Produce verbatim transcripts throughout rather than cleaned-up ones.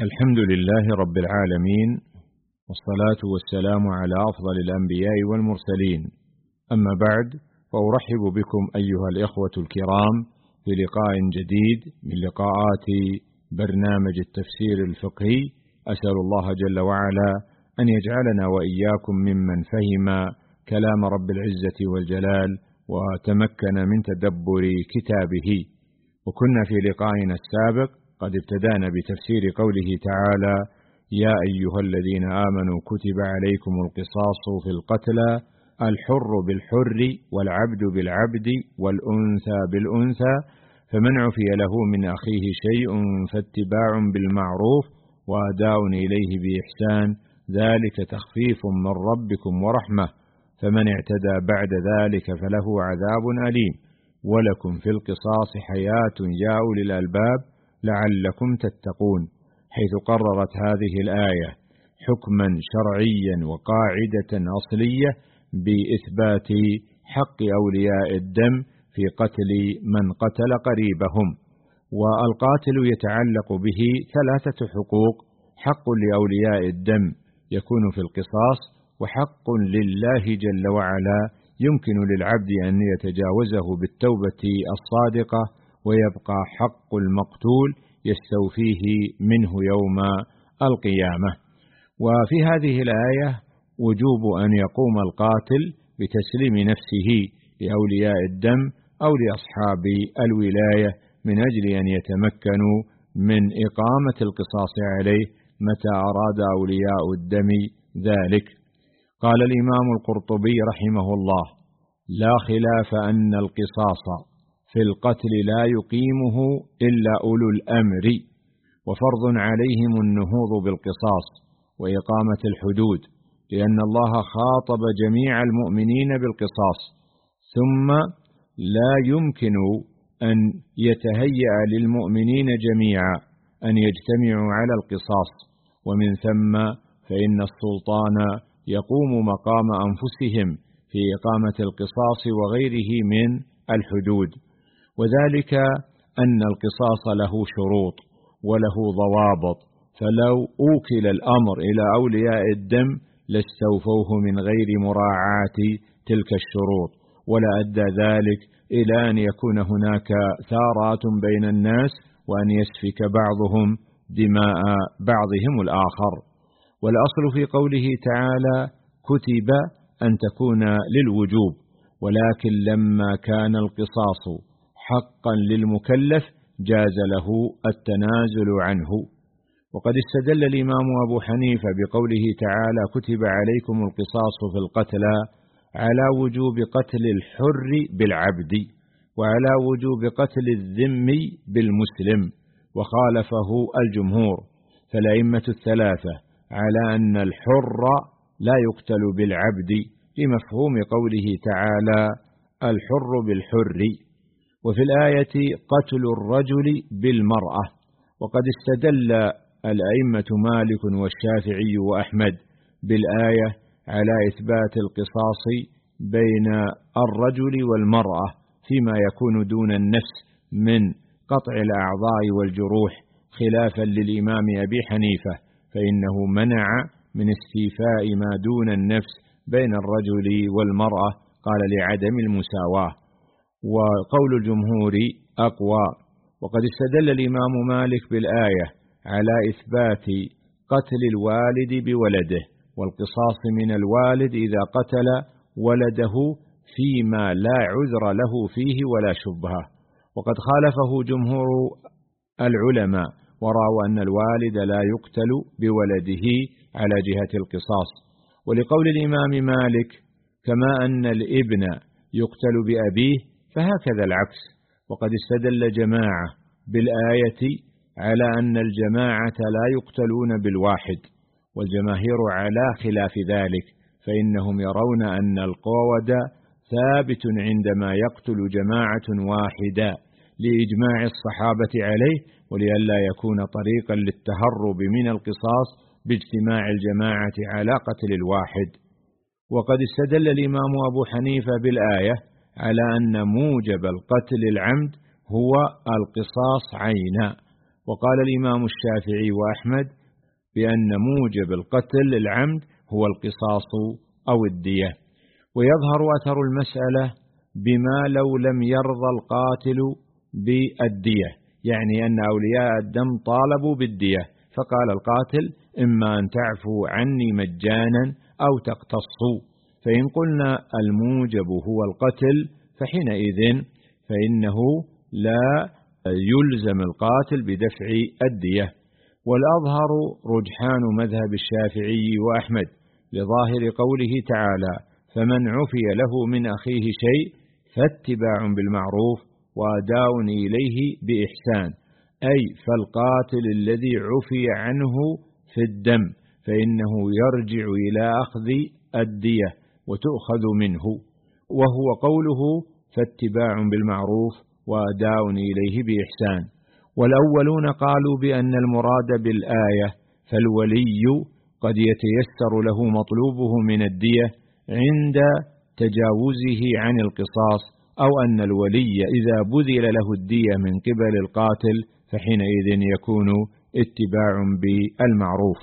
الحمد لله رب العالمين، والصلاة والسلام على أفضل الأنبياء والمرسلين. أما بعد، فأرحب بكم أيها الإخوة الكرام في لقاء جديد من لقاءات برنامج التفسير الفقهي. أسأل الله جل وعلا أن يجعلنا وإياكم ممن فهم كلام رب العزة والجلال وتمكن من تدبر كتابه. وكنا في لقائنا السابق قد ابتدأنا بتفسير قوله تعالى: يا أيها الذين آمنوا كتب عليكم القصاص في القتلى، الحر بالحر والعبد بالعبد والأنثى بالأنثى، فمن عفي له من أخيه شيء فاتباع بالمعروف وأداء إليه بإحسان، ذلك تخفيف من ربكم ورحمة، فمن اعتدى بعد ذلك فله عذاب أليم، ولكم في القصاص حياة يا أولي الألباب لعلكم تتقون، حيث قررت هذه الآية حكما شرعيا وقاعدة أصلية بإثبات حق أولياء الدم في قتل من قتل قريبهم. والقاتل يتعلق به ثلاثة حقوق: حق لأولياء الدم يكون في القصاص، وحق لله جل وعلا يمكن للعبد أن يتجاوزه بالتوبة الصادقة، ويبقى حق المقتول يستوفيه منه يوم القيامة. وفي هذه الآية وجوب أن يقوم القاتل بتسليم نفسه لأولياء الدم أو لأصحاب الولاية من أجل أن يتمكنوا من إقامة القصاص عليه متى أراد أولياء الدم ذلك. قال الإمام القرطبي رحمه الله: لا خلاف أن القصاص في القتل لا يقيمه إلا أولو الأمر، وفرض عليهم النهوض بالقصاص وإقامة الحدود، لأن الله خاطب جميع المؤمنين بالقصاص، ثم لا يمكن أن يتهيأ للمؤمنين جميعا أن يجتمعوا على القصاص، ومن ثم فإن السلطان يقوم مقام أنفسهم في إقامة القصاص وغيره من الحدود، وذلك أن القصاص له شروط وله ضوابط، فلو أوكل الأمر إلى أولياء الدم لاستوفوه من غير مراعاة تلك الشروط، ولا أدى ذلك إلى أن يكون هناك ثارات بين الناس وأن يسفك بعضهم دماء بعضهم الآخر. والأصل في قوله تعالى كتب أن تكون للوجوب، ولكن لما كان القصاص حقا للمكلف جاز له التنازل عنه. وقد استدل الإمام أبو حنيفة بقوله تعالى كتب عليكم القصاص في القتلى على وجوب قتل الحر بالعبد، وعلى وجوب قتل الذمي بالمسلم، وخالفه الجمهور، فالأئمة الثلاثة على أن الحر لا يقتل بالعبد لمفهوم قوله تعالى الحر بالحر. وفي الآية قتل الرجل بالمرأة. وقد استدل الأئمة مالك والشافعي وأحمد بالآية على إثبات القصاص بين الرجل والمرأة فيما يكون دون النفس من قطع الأعضاء والجروح، خلافا للإمام أبي حنيفة، فإنه منع من استيفاء ما دون النفس بين الرجل والمرأة، قال لعدم المساواة، وقول الجمهور أقوى. وقد استدل الإمام مالك بالآية على إثبات قتل الوالد بولده والقصاص من الوالد إذا قتل ولده فيما لا عذر له فيه ولا شبهة. وقد خالفه جمهور العلماء ورأوا أن الوالد لا يقتل بولده على جهة القصاص، ولقول الإمام مالك كما أن الابن يقتل بأبيه فهكذا العكس. وقد استدل جماعة بالآية على أن الجماعة لا يقتلون بالواحد، والجماهير على خلاف ذلك، فإنهم يرون أن القود ثابت عندما يقتل جماعة واحدة لإجماع الصحابة عليه، ولئلا يكون طريقا للتهرب من القصاص باجتماع الجماعة على قتل الواحد. وقد استدل الإمام أبو حنيفة بالآية على أن موجب القتل العمد هو القصاص عينا، وقال الإمام الشافعي وأحمد بأن موجب القتل العمد هو القصاص أو الدية. ويظهر أثر المسألة بما لو لم يرضى القاتل بالدية، يعني أن أولياء الدم طالبوا بالدية، فقال القاتل إما أن تعفو عني مجانا أو تقتصوا، فإن قلنا الموجب هو القتل فحينئذ فإنه لا يلزم القاتل بدفع الدية. والأظهر رجحان مذهب الشافعي وأحمد لظاهر قوله تعالى: فمن عفي له من أخيه شيء فاتباع بالمعروف وأداء إليه بإحسان، أي فالقاتل الذي عفي عنه في الدم فإنه يرجع إلى أخذ الدية وتؤخذ منه، وهو قوله فاتباع بالمعروف وأداء إليه بإحسان. والأولون قالوا بأن المراد بالآية فالولي قد يتيسر له مطلوبه من الدية عند تجاوزه عن القصاص، أو أن الولي إذا بذل له الدية من قبل القاتل فحينئذ يكون اتباع بالمعروف.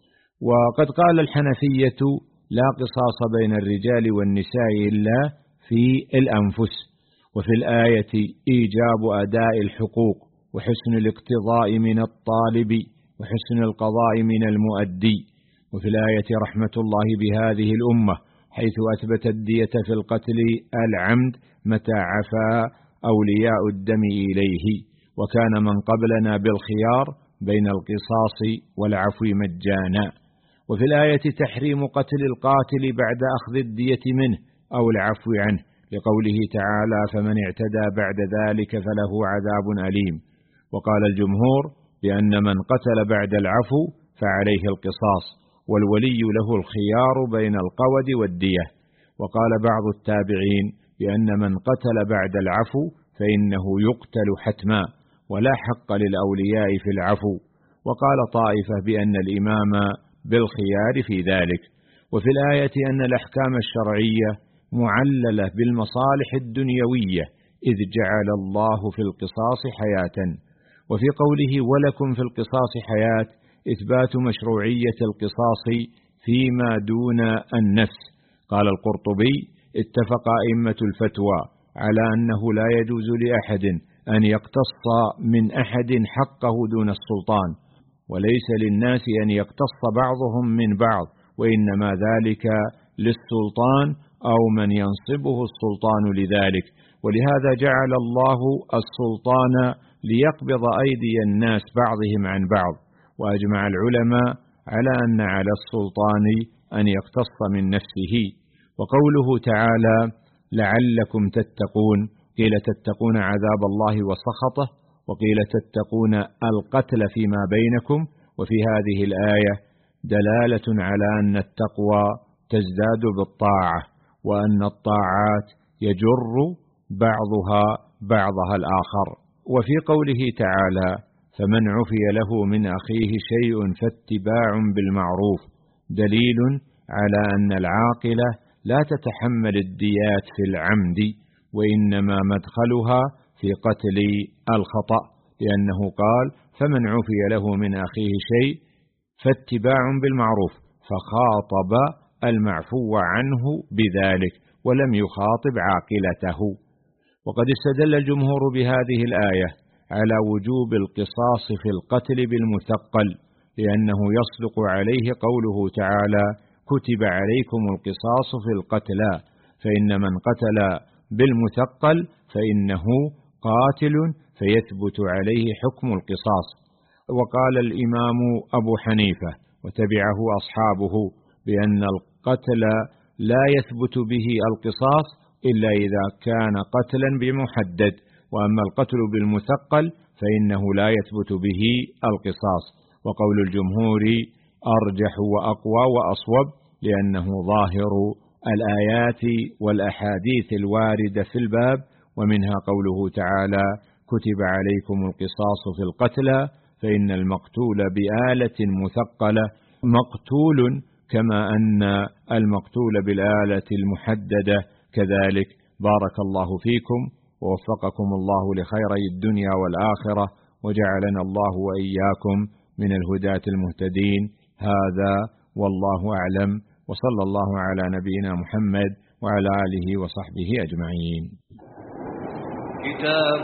وقد قال الحنفية: لا قصاص بين الرجال والنساء إلا في الأنفس، وفي الآية إيجاب أداء الحقوق وحسن الاقتضاء من الطالب وحسن القضاء من المؤدي، وفي الآية رحمة الله بهذه الأمة حيث أثبت الدية في القتل العمد متى عفا أولياء الدم إليه، وكان من قبلنا بالخيار بين القصاص والعفو مجانا. وفي الآية تحريم قتل القاتل بعد أخذ الدية منه أو العفو عنه، لقوله تعالى: فمن اعتدى بعد ذلك فله عذاب أليم. وقال الجمهور بأن من قتل بعد العفو فعليه القصاص، والولي له الخيار بين القود والدية. وقال بعض التابعين بأن من قتل بعد العفو فإنه يقتل حتما ولا حق للأولياء في العفو. وقال طائفة بأن الإمام بالخيار في ذلك. وفي الآية أن الأحكام الشرعية معللة بالمصالح الدنيوية، إذ جعل الله في القصاص حياة. وفي قوله: ولكم في القصاص حياة، إثبات مشروعية القصاص فيما دون النفس. قال القرطبي: اتفق أئمة الفتوى على أنه لا يجوز لأحد أن يقتص من أحد حقه دون السلطان، وليس للناس أن يقتص بعضهم من بعض، وإنما ذلك للسلطان أو من ينصبه السلطان لذلك. ولهذا جعل الله السلطان ليقبض أيدي الناس بعضهم عن بعض. وأجمع العلماء على أن على السلطان أن يقتص من نفسه. وقوله تعالى: لعلكم تتقون، قيل تتقون عذاب الله وسخطه، وقيل تتقون القتل فيما بينكم. وفي هذه الآية دلالة على أن التقوى تزداد بالطاعة، وأن الطاعات يجر بعضها بعضها الآخر. وفي قوله تعالى: فمن عفي له من أخيه شيء فاتباع بالمعروف، دليل على أن العاقلة لا تتحمل الديات في العمد، وإنما مدخلها في قتل الخطأ، لأنه قال: فمن عفي له من أخيه شيء فاتباع بالمعروف، فخاطب المعفو عنه بذلك ولم يخاطب عاقلته. وقد استدل الجمهور بهذه الآية على وجوب القصاص في القتل بالمثقل، لأنه يصدق عليه قوله تعالى: كتب عليكم القصاص في القتلى، فإن من قتل بالمثقل فإنه قاتل فيثبت عليه حكم القصاص. وقال الإمام أبو حنيفة وتبعه أصحابه بأن القتل لا يثبت به القصاص إلا إذا كان قتلا بمحدد، وأما القتل بالمثقل فإنه لا يثبت به القصاص. وقول الجمهور أرجح وأقوى وأصوب، لأنه ظاهر الآيات والأحاديث الواردة في الباب، ومنها قوله تعالى: كتب عليكم القصاص في القتلى، فإن المقتول بآلة مثقلة مقتول كما أن المقتول بالآلة المحددة كذلك. بارك الله فيكم ووفقكم الله لخيري الدنيا والآخرة، وجعلنا الله وإياكم من الهداة المهتدين. هذا والله أعلم، وصلى الله على نبينا محمد وعلى آله وصحبه أجمعين. كتاب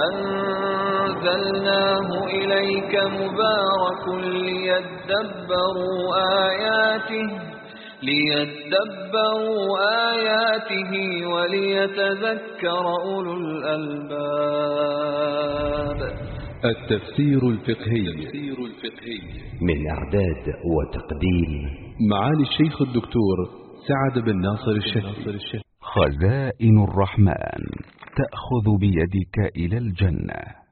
أنزلناه إليك مبارك ليدبروا آياته ليدبروا آياته وليتذكر أولو الألباب. التفسير الفقهي من إعداد وتقديم معالي الشيخ الدكتور سعد بن ناصر الشهري. خزائن الرحمن تأخذ بيدك إلى الجنة.